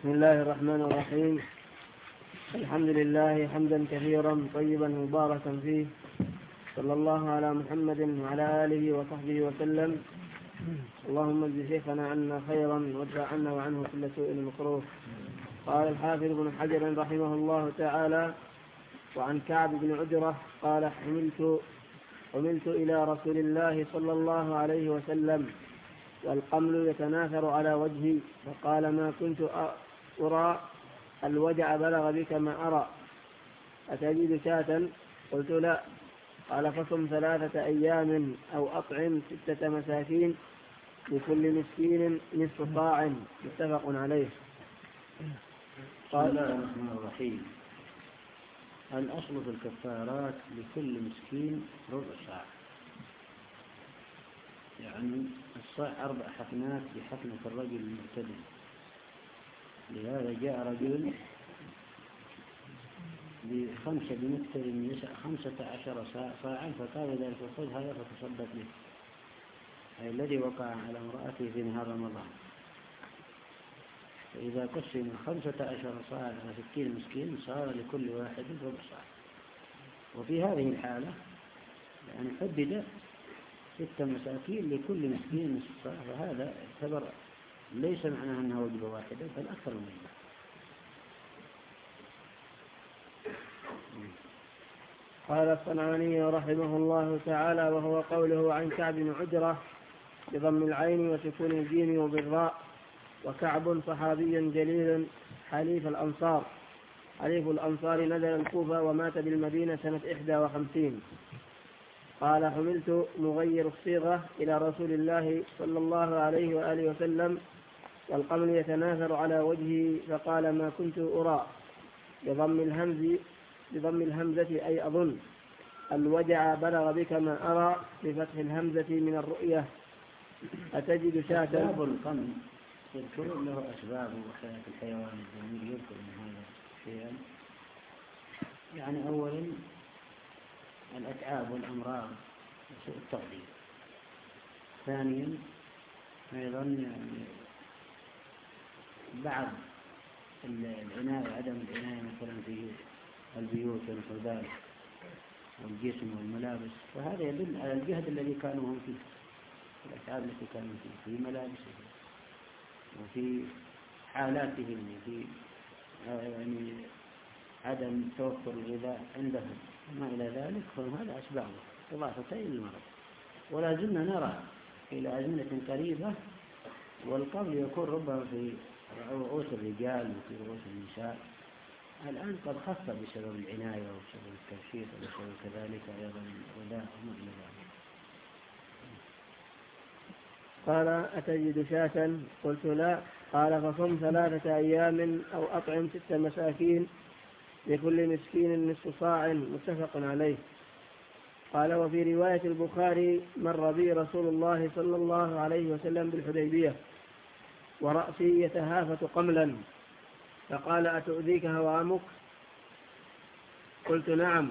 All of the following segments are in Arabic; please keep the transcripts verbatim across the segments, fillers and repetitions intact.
بسم الله الرحمن الرحيم. الحمد لله حمدا كثيرا طيبا مباركا فيه، صلى الله على محمد وعلى آله وصحبه وسلم. اللهم اجز شيخنا عنا خيرا وادفع عنا وعنه كل سوء مكروه. قال الحافظ ابن حجر رحمه الله تعالى: وعن كعب بن عجرة قال: حملت حملت إلى رسول الله صلى الله عليه وسلم والقمل يتناثر على وجهي، فقال: ما كنت أرى الوجع بلغ بك ما أرى، أتجد شاة؟ قلت: لا. قال: فصم ثلاثة أيام أو أطعم ستة مساكين لكل مسكين نصف صاع، متفق عليه. قال: بسم الله الرحمن الرحيم. الأصل في الكفارات لكل مسكين ربع صاع، يعني الصاع أربع حفنات بحفنة الرجل المعتدل. لهذا جاء رجل بخمسة بمكتر النساء خمسة عشر صاعا، فقال ذلك: خذ هذا فتصدق به، أي الذي وقع على امرأته في نهار رمضان. فإذا قسم خمسة عشر صاع على ستين مسكين صار لكل واحد ربع صاع. وفي هذه الحالة يعني حدد ستة مساكين لكل مسكين نصف صاع، فهذا يعتبر ليس معناه أنها وجبة واحدة بل أكثر من وجبة. قال الصنعاني رحمه الله تعالى: وهو قوله عن كعب بن عجرة بضم العين وسكون الجيم وبالراء. وكعب صحابي جليل حليف الأنصار حليف الأنصار نزل الكوفة ومات بالمدينة سنة إحدى وخمسين. قال: حملت مغير الصيغة إلى رسول الله صلى الله عليه وآله وسلم والقمل يتناثر على وجهه، فقال: ما كنت أرى بضم الهمز بضم الهمزة أي أظن الوجع بلغ بك ما أرى بفتح الهمزة من الرؤية، أتجد شاة؟ أسباب القمل يذكرون له أسباب وحياة الحيوان الجميل، يذكر من هذا شيئا. يعني أولا الأتعاب والأمراض وسوء التغذية. ثانيا أيضا يعني بعض العناية عدم العناية مثلا في البيوت ونحو ذلك والجسم والملابس، فهذا يدل على الجهد الذي كانوا هم فيه، الأتعاب التي كانوا فيه في ملابسهم وفي حالاتهم وفي يعني عدم توفر الغذاء عندهم وما إلى ذلك، فهذا أسبابه إضافة للمرض. ولا زلنا نرى إلى أزمنة قريبة والقبل يكون ربما في رؤوس الرجال وفي رؤوس النساء، الآن قد خف بسبب العناية وبسبب الترشيد وبسبب كذلك أيضا الغذاء وما إلى ذلك. قال: أتجد شاة؟ قلت: لا. قال: فصم ثلاثة أيام أو أطعم ست مساكين لكل مسكين نصف صاع، متفق عليه. قال: وفي رواية البخاري: مر بي رسول الله صلى الله عليه وسلم بالحديبية ورأسي يتهافت قملا، فقال: أتؤذيك هوامك؟ قلت: نعم.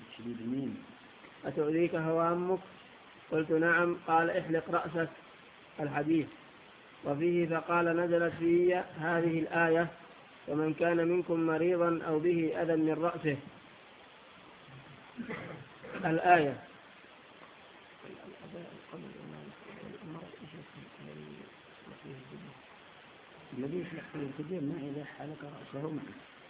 أتؤذيك هوامك؟ قلت: نعم. قال: احلق رأسك. الحديث. وفيه: فقال: نزلت في هذه الآية: ومن كان منكم مريضا أو به أذى من رأسه. الآية. الذي يحلق فيه الكبير ما إذا حلق رأسه معه.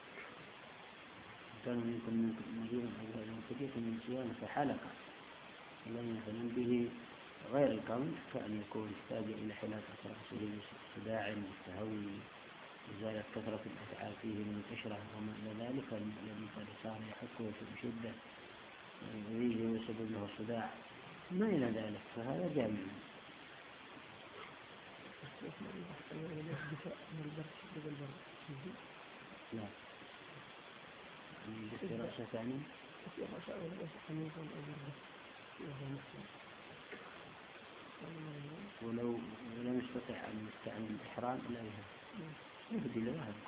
كان منكم مريضا أو به أذى كبير من صيام فحلق، لم يكن به غير القمل كأن يكون يحتاج إلى حلاقة رأسه بصداع والتهوي، إزالة كثرة الأتعاب فيه من القشرة وما إلى ذلك، الذي قد صار يحكه بشدة ويؤذيه ويسبب له الصداع ما إلى ذلك، فهذا جامع. لا يجب رأسه ثاني ولو لم يستطع أن يستعمل الإحرام لا يهدي له هذا.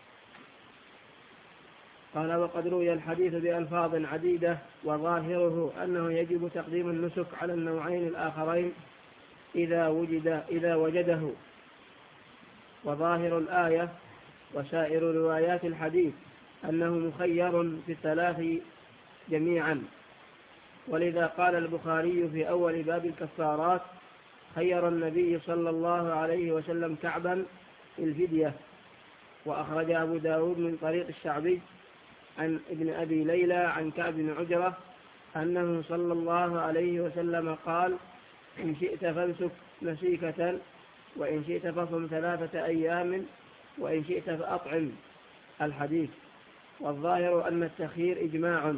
قال: وقد روي الحديث بألفاظ عديدة، وظاهره أنه يجب تقديم النسك على النوعين الآخرين إذا وجد إذا وجده. وظاهر الآية وسائر روايات الحديث أنه مخير في الثلاث جميعا. ولذا قال البخاري في أول باب الكفارات: خير النبي صلى الله عليه وسلم كعبا في الفدية. وأخرج أبو داود من طريق الشعبي عن ابن أبي ليلى عن كعب بن عجرة أنه صلى الله عليه وسلم قال: إن شئت فامسك مسيكة، وإن شئت فصم ثلاثة أيام، وإن شئت فأطعم. الحديث. والظاهر أن التخيير إجماع.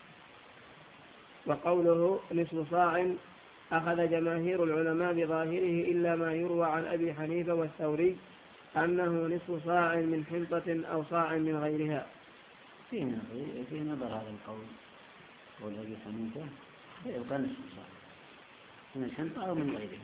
وقوله نصف صاع أخذ جماهير العلماء بظاهره إلا ما يروى عن أبي حنيفة والثوري أنه نصف صاع من حنطة أو صاع من غيرها. في نظر هذا القول قول أبي حنيفة يبقى نصف صاع من الحنطة أو من غيرها.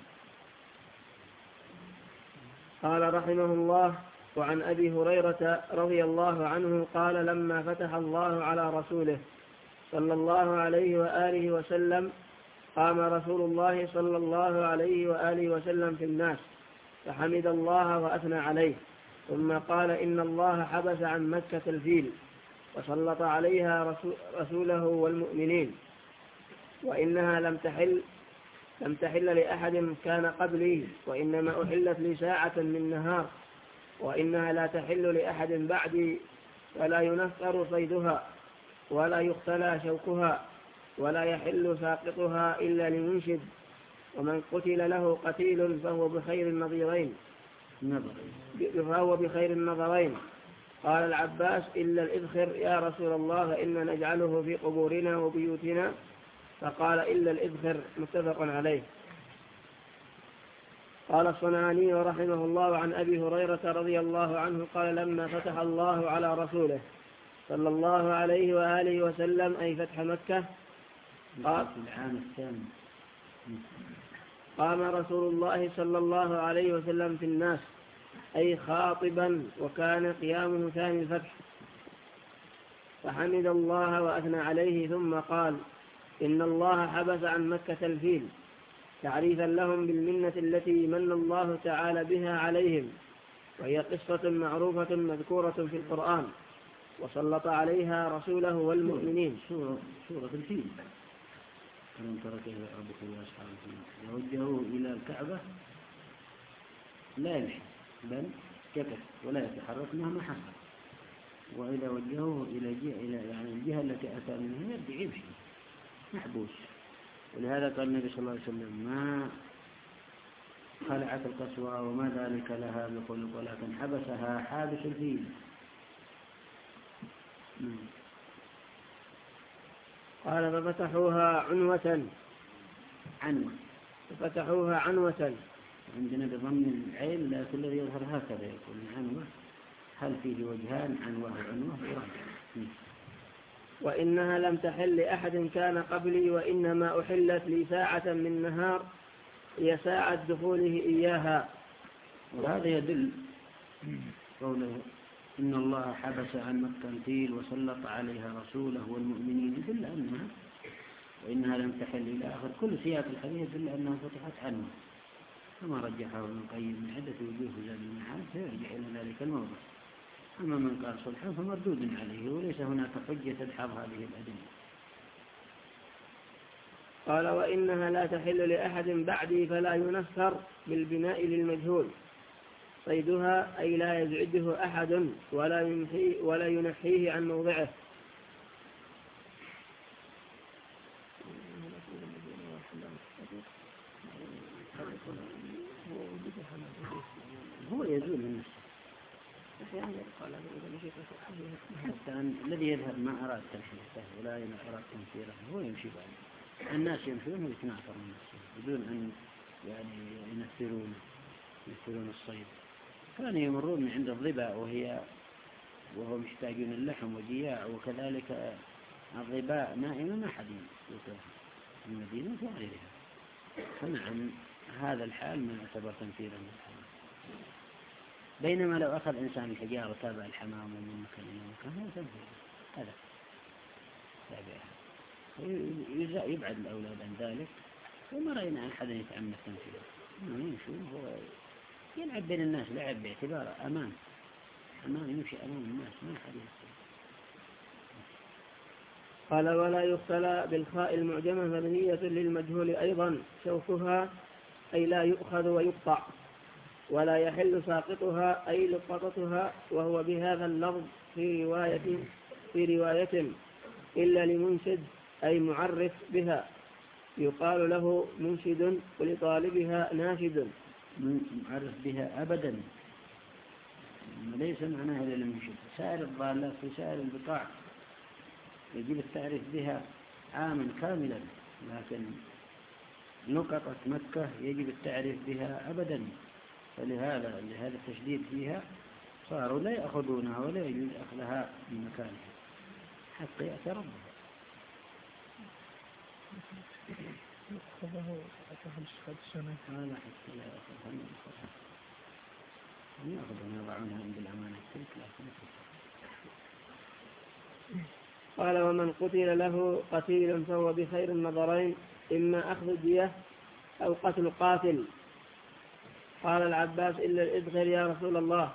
قال رحمه الله: وعن أبي هريرة رضي الله عنه قال: لما فتح الله على رسوله صلى الله عليه وآله وسلم قام رسول الله صلى الله عليه وآله وسلم في الناس فحمد الله وأثنى عليه، ثم قال: إن الله حبس عن مكة الفيل وسلط عليها رسوله والمؤمنين، وإنها لم تحل لم تحل لأحد كان قبلي، وإنما أحلت لي ساعة من نهار، وإنها لا تحل لأحد بعدي، ولا ينفر صيدها ولا يختلى شوكها، ولا يحل ساقطها إلا لمنشد، ومن قتل له قتيل فهو بخير النظرين فهو بخير النظرين. قال العباس: إلا الإذخر يا رسول الله، إن نجعله في قبورنا وبيوتنا. فقال: إلا الإذخر. متفق عليه. قال الصنعاني رحمه الله عن أبي هريرة رضي الله عنه قال: لما فتح الله على رسوله صلى الله عليه وآله وسلم، أي فتح مكة، قال: العام الثاني قام رسول الله صلى الله عليه وسلم في الناس، أي خاطبا، وكان قيامه ثاني الفتح، فحمد الله وأثنى عليه، ثم قال: إن الله حبس عن مكة الفيل، تعريفا لهم بالمنة التي من الله تعالى بها عليهم، وهي قصة معروفة مذكورة في القرآن، وسلط عليها رسوله والمؤمنين. سورة, سورة الفيل. ألم تر كيف ربك وأصحاب الفيل يوجهوه إلى الكعبة لا يمشي بل يكف ولا يتحرك مهما حصل، وإذا وجهوه إلى جهة إلى يعني الجهة التي أتى منها يرجع يمشي محبوس. ولهذا قال النبي صلى الله عليه وسلم: ما خلعت القسوة وما ذلك لها بخلق، ولكن حبسها حابس الفيل. قال: ففتحوها عنوة عنوة ففتحوها عنوة عندنا بضم العين، لكن الذي يظهر هكذا يكون عنوة. هل فيه وجهان عنوة وعنوة؟ وإنها لم تحل لأحد كان قبلي، وإنما أحلت لي ساعة من نهار، هي ساعة دخوله إياها. وهذا يدل قوله إن الله حبس عن مكة الفيل وسلط عليها رسوله والمؤمنين، يدل أنها وإنها لم تحل إلى آخر. كل سياق الحديث يدل أنها فتحت عنه، كما رجحه ابن القيم من عدة وجوه زاد المعاد، فيرجع إلى ذلك الموضع. أما من قال صلحا فمردود عليه، وليس هناك حجة تدحض هذه الأدلة. قال: وإنها لا تحل لأحد بعدي، فلا ينفر بالبناء للمجهول، صيدها أي لا يزعجه أحد ولا ينحيه, ولا ينحيه عن موضعه. هو يزول النفس حتى أن الذي يذهب ما أراد تنحيته ولا أراد تنفيره هو يمشي بعد. الناس يمشون ويتناثرون نفسهم بدون أن يعني ينفرون ينفرون الصيد. كانوا يمرون من عند الظباء وهي وهم محتاجون اللحم وجياع، وكذلك الظباء نائمة ما حد يوصلها في المدينة وغيرها. فنعم هذا الحال ما يعتبر تنفيرا من الحمام. بينما لو أخذ إنسان الحجارة تابع الحمام ومن مكان إلى مكان هذا تنفير، هذا تابعها يبعد الأولاد عن ذلك. وما رأينا أحد يتعمد تنفيره، يمشون هو يلعب بين الناس لعب باعتباره أمان، أمام يمشي أمام الناس ما حد يستطيع. قال ولا يختلى بالخاء المعجمة مبنية للمجهول أيضا شوكها أي لا يؤخذ ويقطع، ولا يحل ساقطها أي لقطتها، وهو بهذا اللفظ في رواية في رواية إلا لمنشد أي معرف بها يقال له منشد ولطالبها ناشد. معرف بها أبدا ليس معناها إلا للمنشد. سائر الضالات في سائر البقاع يجب التعريف بها عاما كاملا، لكن نقطة مكة يجب التعريف بها أبدا، فلهذا لهذا التشديد فيها صاروا لا يأخذونها ولا يجوز أخذها من مكانها حتى يأتي ربها. أخذه أخذ شهد سنة هذا حتى لا يأخذها من أخذها هم يأخذون يضعونها عند الأمانة تلك لكن قال ومن قتل له قتيل فهو بخير النظرين إما أخذ الدية أو قتل قاتل. قال العباس إلا الإدخر يا رسول الله.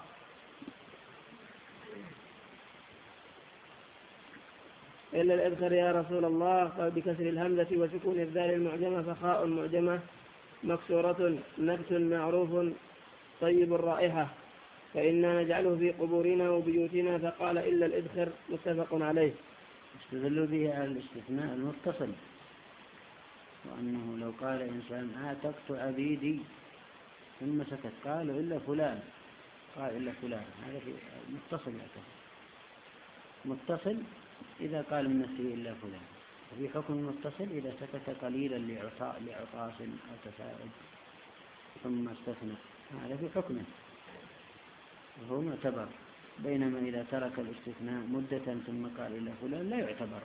إلا الإدخر يا رسول الله قال بكسر الهمزة وسكون الذال المعجمة فخاء معجمة مكسورة نبت معروف طيب الرائحة فإنا نجعله في قبورنا وبيوتنا، فقال إلا الإدخر متفق عليه. استدلوا به على الاستثناء المتصل، وأنه لو قال إنسان آتقت عبيدي ثم سكت قالوا إلا فلان، قال إلا فلان، هذا في متصل يعتبر متصل إذا قال من نفسه إلا فلان، وفي حكم المتصل إذا سكت قليلا لعطاس أو تساعد ثم استثنى، هذا في حكمه وهو معتبر. بينما إذا ترك الاستثناء مدة ثم قال إلا فلان لا يعتبر.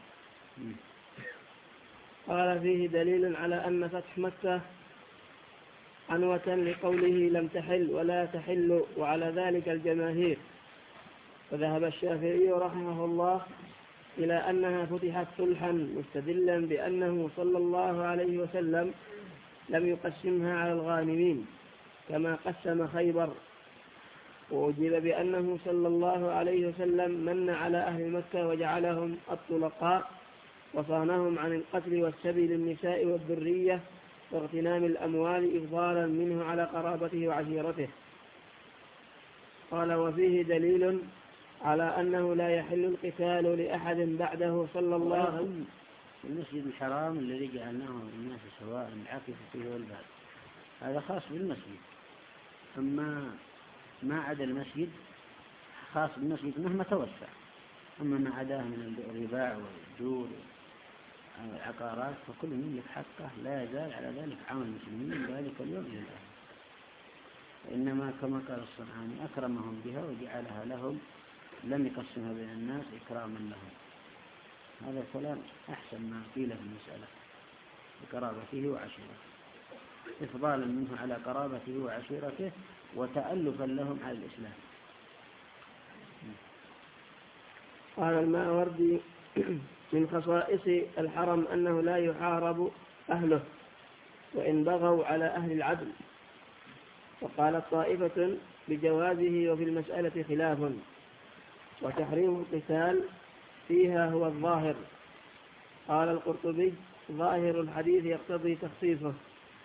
قال فيه دليل على أن فتح مكة عنوة لقوله لم تحل ولا تحل، وعلى ذلك الجماهير. فذهب الشافعي رحمه الله إلى أنها فتحت صلحا مستدلا بأنه صلى الله عليه وسلم لم يقسمها على الغانمين كما قسم خيبر، وأجيب بأنه صلى الله عليه وسلم من على أهل مكة وجعلهم الطلقاء وصانهم عن القتل والسبي للنساء والذرية واغتنام الأموال إفضالا منه على قرابته وعشيرته. قال وفيه دليل على أنه لا يحل القتال لأحد بعده صلى الله عليه وسلم. المسجد الحرام الذي جعلناه الناس سواء العاكف فيه والبعد هذا خاص بالمسجد، أما ما عدا المسجد خاص بالمسجد مهما توسع، أما ما عداه من الرباع والجور والعقارات فكل يملك حقه لا يزال على ذلك عمل المسلمين من ذلك اليوم إلى الآن. وإنما كما قال الصنعاني أكرمهم بها وجعلها لهم لم يقسمها بين الناس إكراما لهم. هذا كلام أحسن ما قيل في المسألة بقرابته وعشيرته، إفضالا منه على قرابته وعشيرته وتألفا لهم على الإسلام. قال الماوردي من خصائص الحرم أنه لا يحارب أهله وإن بغوا على أهل العدل. وقالت طائفة بجوازه وفي المسألة خلاف، وتحريم القتال فيها هو الظاهر. قال القرطبي ظاهر الحديث يقتضي تخصيصه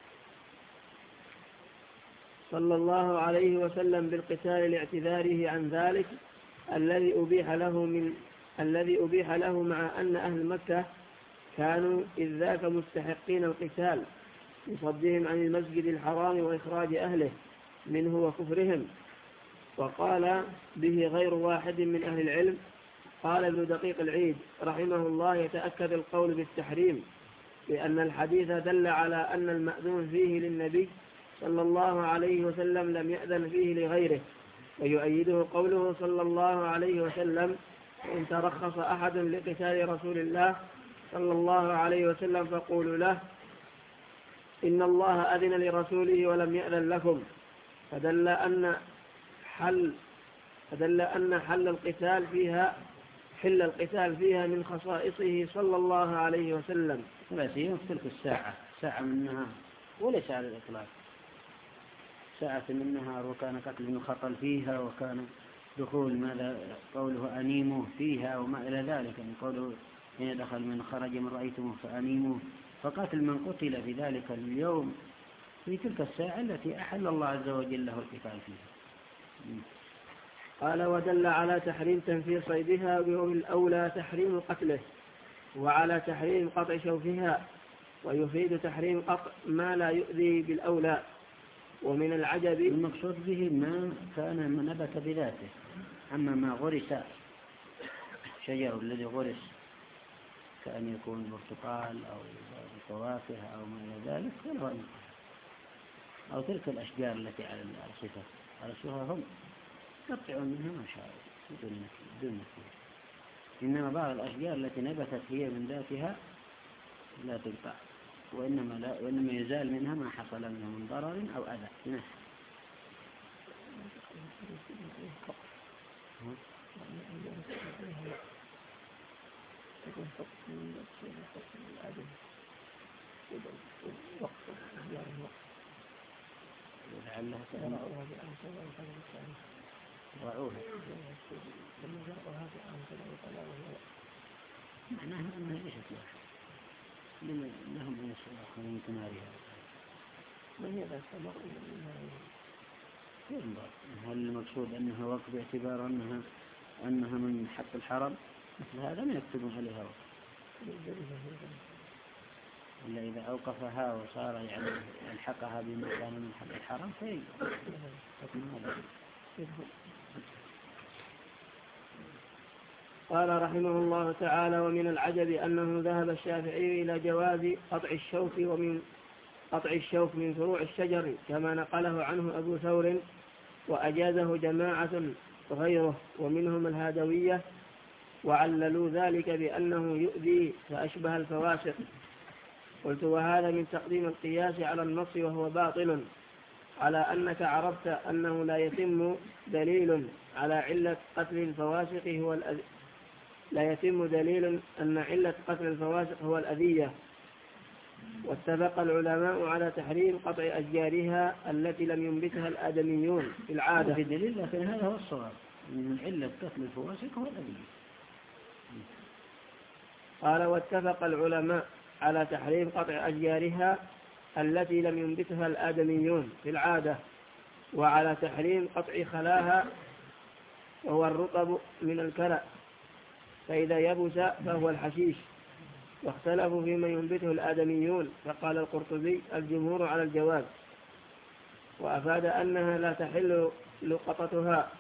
صلى الله عليه وسلم بالقتال لاعتذاره عن ذلك الذي أبيح له من الذي أبيح له مع أن أهل مكة كانوا إذ ذاك مستحقين القتال لصدهم عن المسجد الحرام وإخراج أهله منه وكفرهم. وقال به غير واحد من أهل العلم. قال ابن دقيق العيد رحمه الله يتأكد القول بالتحريم لأن الحديث دل على أن المأذون فيه للنبي صلى الله عليه وسلم لم يأذن فيه لغيره، ويؤيده قوله صلى الله عليه وسلم إن ترخص أحد لقتال رسول الله صلى الله عليه وسلم فقولوا له إن الله أذن لرسوله ولم يأذن لكم، فدل أن حل فدل أن حل القتال فيها حل القتال فيها من خصائصه صلى الله عليه وسلم. لا سيما في تلك الساعة ساعة من النهار وليس على الإطلاق، ساعة من النهار وكان قتل خطل فيها وكان دخول ماذا قوله أنيموه فيها وما إلى ذلك، يعني قوله حين دخل من خرج من رأيتموه فأنيموه، فقاتل من قتل في ذلك اليوم في تلك الساعة التي أحل الله عز وجل له القتال فيها. قال ودل على تحريم تنفير صيدها ومن الأولى تحريم قتله، وعلى تحريم قطع شوفها، ويفيد تحريم قطع ما لا يؤذي بالأولى. ومن العجب المقصود به ما كان نبت بذاته، أما ما غرس شجر الذي غرس كأن يكون برتقال أو فواكه أو ما إلى ذلك فله، أو تلك الأشجار التي على الأرصفة أرسوها هم يقطعون منها ما شاء بدون نكير، إنما بعض الأشجار التي نبتت هي من ذاتها لا تقطع، وإنما, لا وإنما يزال منها ما حصل منها من ضرر أو أذى نفسه. ولعلها رعوها معناها أنها ليست لها لهم أن يصلحوا من ثمارها. من هذا السبب ينظر هل المقصود أنها وقف باعتبار أنها أنها من حق الحرم، مثل هذا ما يكتبون عليها وقف، إلا إذا أوقفها وصار يعني الحقها بما كان من حق الحرم فيجب حكم هذا. قال رحمه الله تعالى ومن العجب أنه ذهب الشافعي إلى جواز قطع الشوك ومن قطع الشوك من فروع الشجر كما نقله عنه أبو ثور، وأجازه جماعة غيره ومنهم الهادوية، وعللوا ذلك بأنه يؤذي فأشبه الفواسق. قلت وهذا من تقديم القياس على النص وهو باطل، على أنك عرفت أنه لا يتم دليل على علة قتل الفواسق هو الأذى، لا يتم دليل أن علة قتل الفواسق هو الأذية. واتفق العلماء على تحريم قطع أشجارها التي لم ينبتها الآدميون في العادة في دليل، لكن هذا هو الصواب من علة قتل الفواسق هو الأذية. قال واتفق العلماء على تحريم قطع أشجارها التي لم ينبتها الآدميون في العادة، وعلى تحريم قطع خلاها وهو الرطب من الكلأ، فإذا يبس فهو الحشيش. واختلفوا فيما ينبته الآدميون، فقال القرطبي الجمهور على الجواز، وأفاد أنها لا تحل لقطتها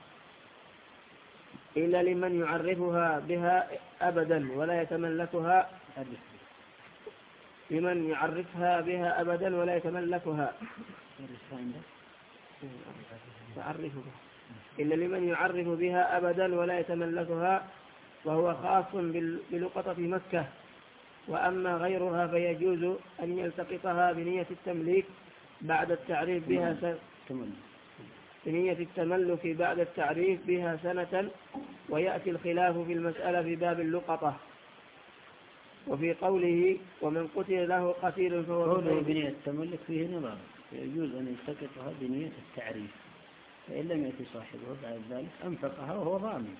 إلا لمن يعرفها بها أبدا ولا يتملكها لمن يعرفها بها أبدا ولا يتملكها تعرفها إلا لمن يعرف بها أبدا ولا يتملكها، وهو خاص بلقطة مكة. وأما غيرها فيجوز أن يلتقطها بنية التمليك بعد التعريف بها سنة بنية التملك بعد التعريف بها سنة، ويأتي الخلاف في المسألة في باب اللقطة. وفي قوله ومن قتل له قتيل فهو قوله بنية التملك فيه نظر، يجوز أن يلتقطها بنية التعريف، فإن لم يأتي صاحبه بعد ذلك أنفقها وهو ضامن.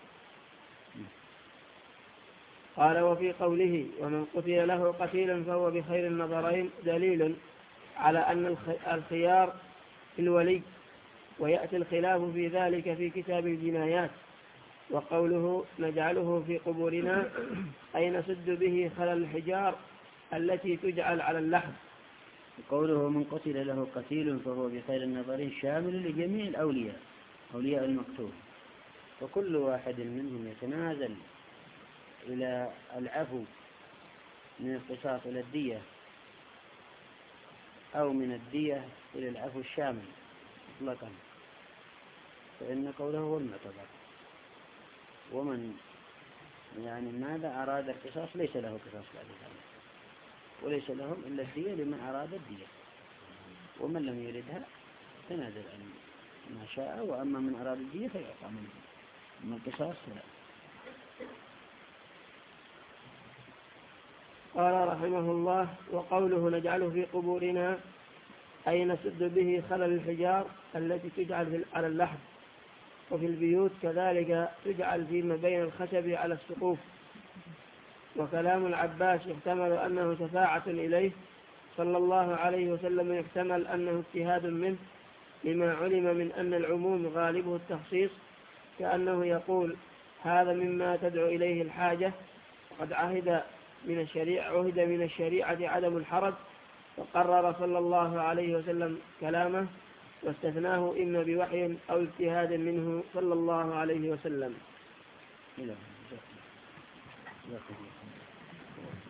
قال وفي قوله ومن قتل له قتيل فهو بخير النظرين دليل على أن الخيار في الولي، ويأتي الخلاف في ذلك في كتاب الجنايات. وقوله نجعله في قبورنا أي نسد به خلل الحجار التي تجعل على اللحم. قوله من قتل له قتيل فهو بخير النظرين شامل لجميع الأولياء أولياء المقتول، وكل واحد منهم يتنازل إلى العفو من القصاص إلى الدية، أو من الدية إلى العفو الشامل مطلقا، فإن قوله هو المعتبر. ومن يعني ماذا أراد القصاص ليس له قصاص بعد ذلك، وليس لهم إلا الدية لمن أراد الدية، ومن لم يردها تنازل عن ما شاء، وأما من أراد الدية فيعطى منه، من القصاص لا. قال رحمه الله وقوله نجعله في قبورنا أي نسد به خلل الحجار التي تجعل على اللحم، وفي البيوت كذلك تجعل فيما بين الخشب على السقوف. وكلام العباس يحتمل أنه شفاعة إليه صلى الله عليه وسلم، يحتمل أنه اجتهاد منه لما علم من أن العموم غالبه التخصيص، كأنه يقول هذا مما تدعو إليه الحاجة، قد عهد من الشريعة عهد من الشريعة عدم الحرج، فقرر صلى الله عليه وسلم كلامه واستثناه إما بوحي أو اجتهاد منه صلى الله عليه وسلم.